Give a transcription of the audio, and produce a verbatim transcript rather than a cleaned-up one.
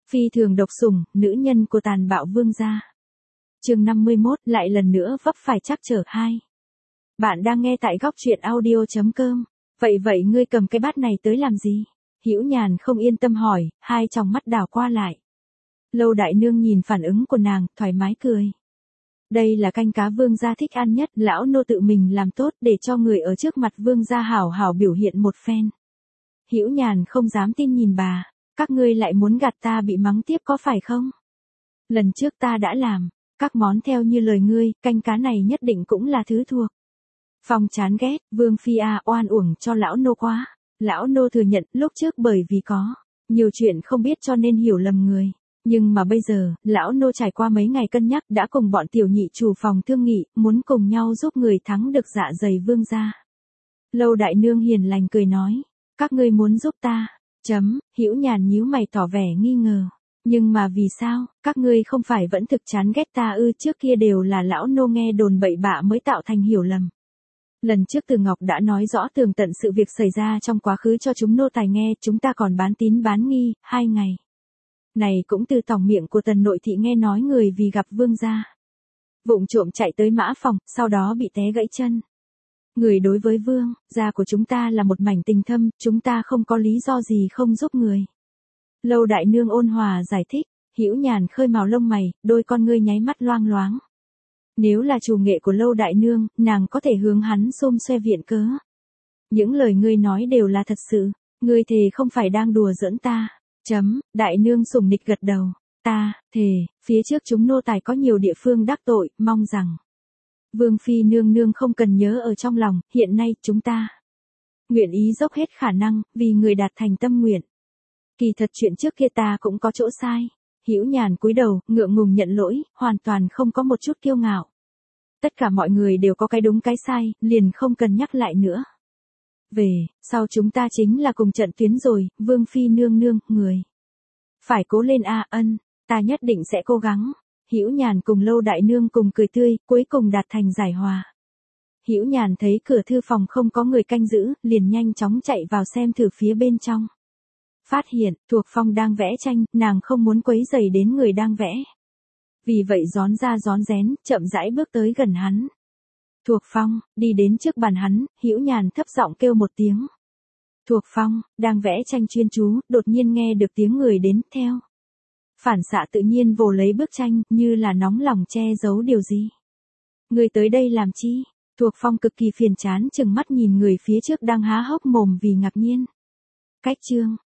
Phi thường độc sủng, nữ nhân của tàn bạo vương gia. Chương năm mươi mốt, lại lần nữa vấp phải trắc trở hai. Bạn đang nghe tại góc truyện audio chấm com. Vậy vậy ngươi cầm cái bát này tới làm gì? Hữu Nhàn không yên tâm hỏi, hai tròng mắt đảo qua lại. Lâu đại nương nhìn phản ứng của nàng, thoải mái cười. Đây là canh cá vương gia thích ăn nhất, lão nô tự mình làm tốt để cho người ở trước mặt vương gia hảo hảo biểu hiện một phen. Hữu Nhàn không dám tin nhìn bà, các ngươi lại muốn gạt ta bị mắng tiếp có phải không? Lần trước ta đã làm, các món theo như lời ngươi, canh cá này nhất định cũng là thứ thuộc. Phong chán ghét, vương phi a oan uổng cho lão nô quá. Lão nô thừa nhận lúc trước bởi vì có nhiều chuyện không biết cho nên hiểu lầm người. Nhưng mà bây giờ, lão nô trải qua mấy ngày cân nhắc đã cùng bọn tiểu nhị chủ phòng thương nghị, muốn cùng nhau giúp người thắng được dạ dày vương gia. Lâu đại nương hiền lành cười nói, các ngươi muốn giúp ta, chấm, Hữu Nhàn nhíu mày tỏ vẻ nghi ngờ. Nhưng mà vì sao, các ngươi không phải vẫn thực chán ghét ta ư? Trước kia đều là lão nô nghe đồn bậy bạ mới tạo thành hiểu lầm. Lần trước Từ Ngọc đã nói rõ tường tận sự việc xảy ra trong quá khứ cho chúng nô tài nghe, chúng ta còn bán tín bán nghi, hai ngày. Này cũng từ tòng miệng của Tần nội thị nghe nói người vì gặp vương gia vụng trộm chạy tới mã phòng, sau đó bị té gãy chân. Người đối với vương gia của chúng ta là một mảnh tình thâm, chúng ta không có lý do gì không giúp người. Lâu đại nương ôn hòa giải thích. Hữu Nhàn khơi mào lông mày, đôi con ngươi nháy mắt loang loáng. Nếu là chủ nghệ của lâu đại nương, nàng có thể hướng hắn xôm xoe viện cớ. Những lời ngươi nói đều là thật sự, ngươi thề không phải đang đùa giỡn ta. Chấm, đại nương sủng nịch gật đầu. Ta, thề, phía trước chúng nô tài có nhiều địa phương đắc tội, mong rằng vương phi nương nương không cần nhớ ở trong lòng, hiện nay chúng ta nguyện ý dốc hết khả năng, vì người đạt thành tâm nguyện. Kỳ thật chuyện trước kia ta cũng có chỗ sai. Hữu Nhàn cúi đầu, ngượng ngùng nhận lỗi, hoàn toàn không có một chút kiêu ngạo. Tất cả mọi người đều có cái đúng cái sai, liền không cần nhắc lại nữa. Về, sau chúng ta chính là cùng trận tuyến rồi, vương phi nương nương, người phải cố lên a. Ân, ta nhất định sẽ cố gắng. Hữu Nhàn cùng lâu đại nương cùng cười tươi, cuối cùng đạt thành giải hòa. Hữu Nhàn thấy cửa thư phòng không có người canh giữ, liền nhanh chóng chạy vào xem thử phía bên trong. Phát hiện, Thuộc Phong đang vẽ tranh, nàng không muốn quấy rầy đến người đang vẽ. Vì vậy rón ra rón rén, chậm rãi bước tới gần hắn. Thuộc Phong, đi đến trước bàn hắn, Hữu Nhàn thấp giọng kêu một tiếng. Thuộc Phong, đang vẽ tranh chuyên chú, đột nhiên nghe được tiếng người đến, theo phản xạ tự nhiên vồ lấy bức tranh, như là nóng lòng che giấu điều gì. Người tới đây làm chi? Thuộc Phong cực kỳ phiền chán chừng mắt nhìn người phía trước đang há hốc mồm vì ngạc nhiên. Cách chương.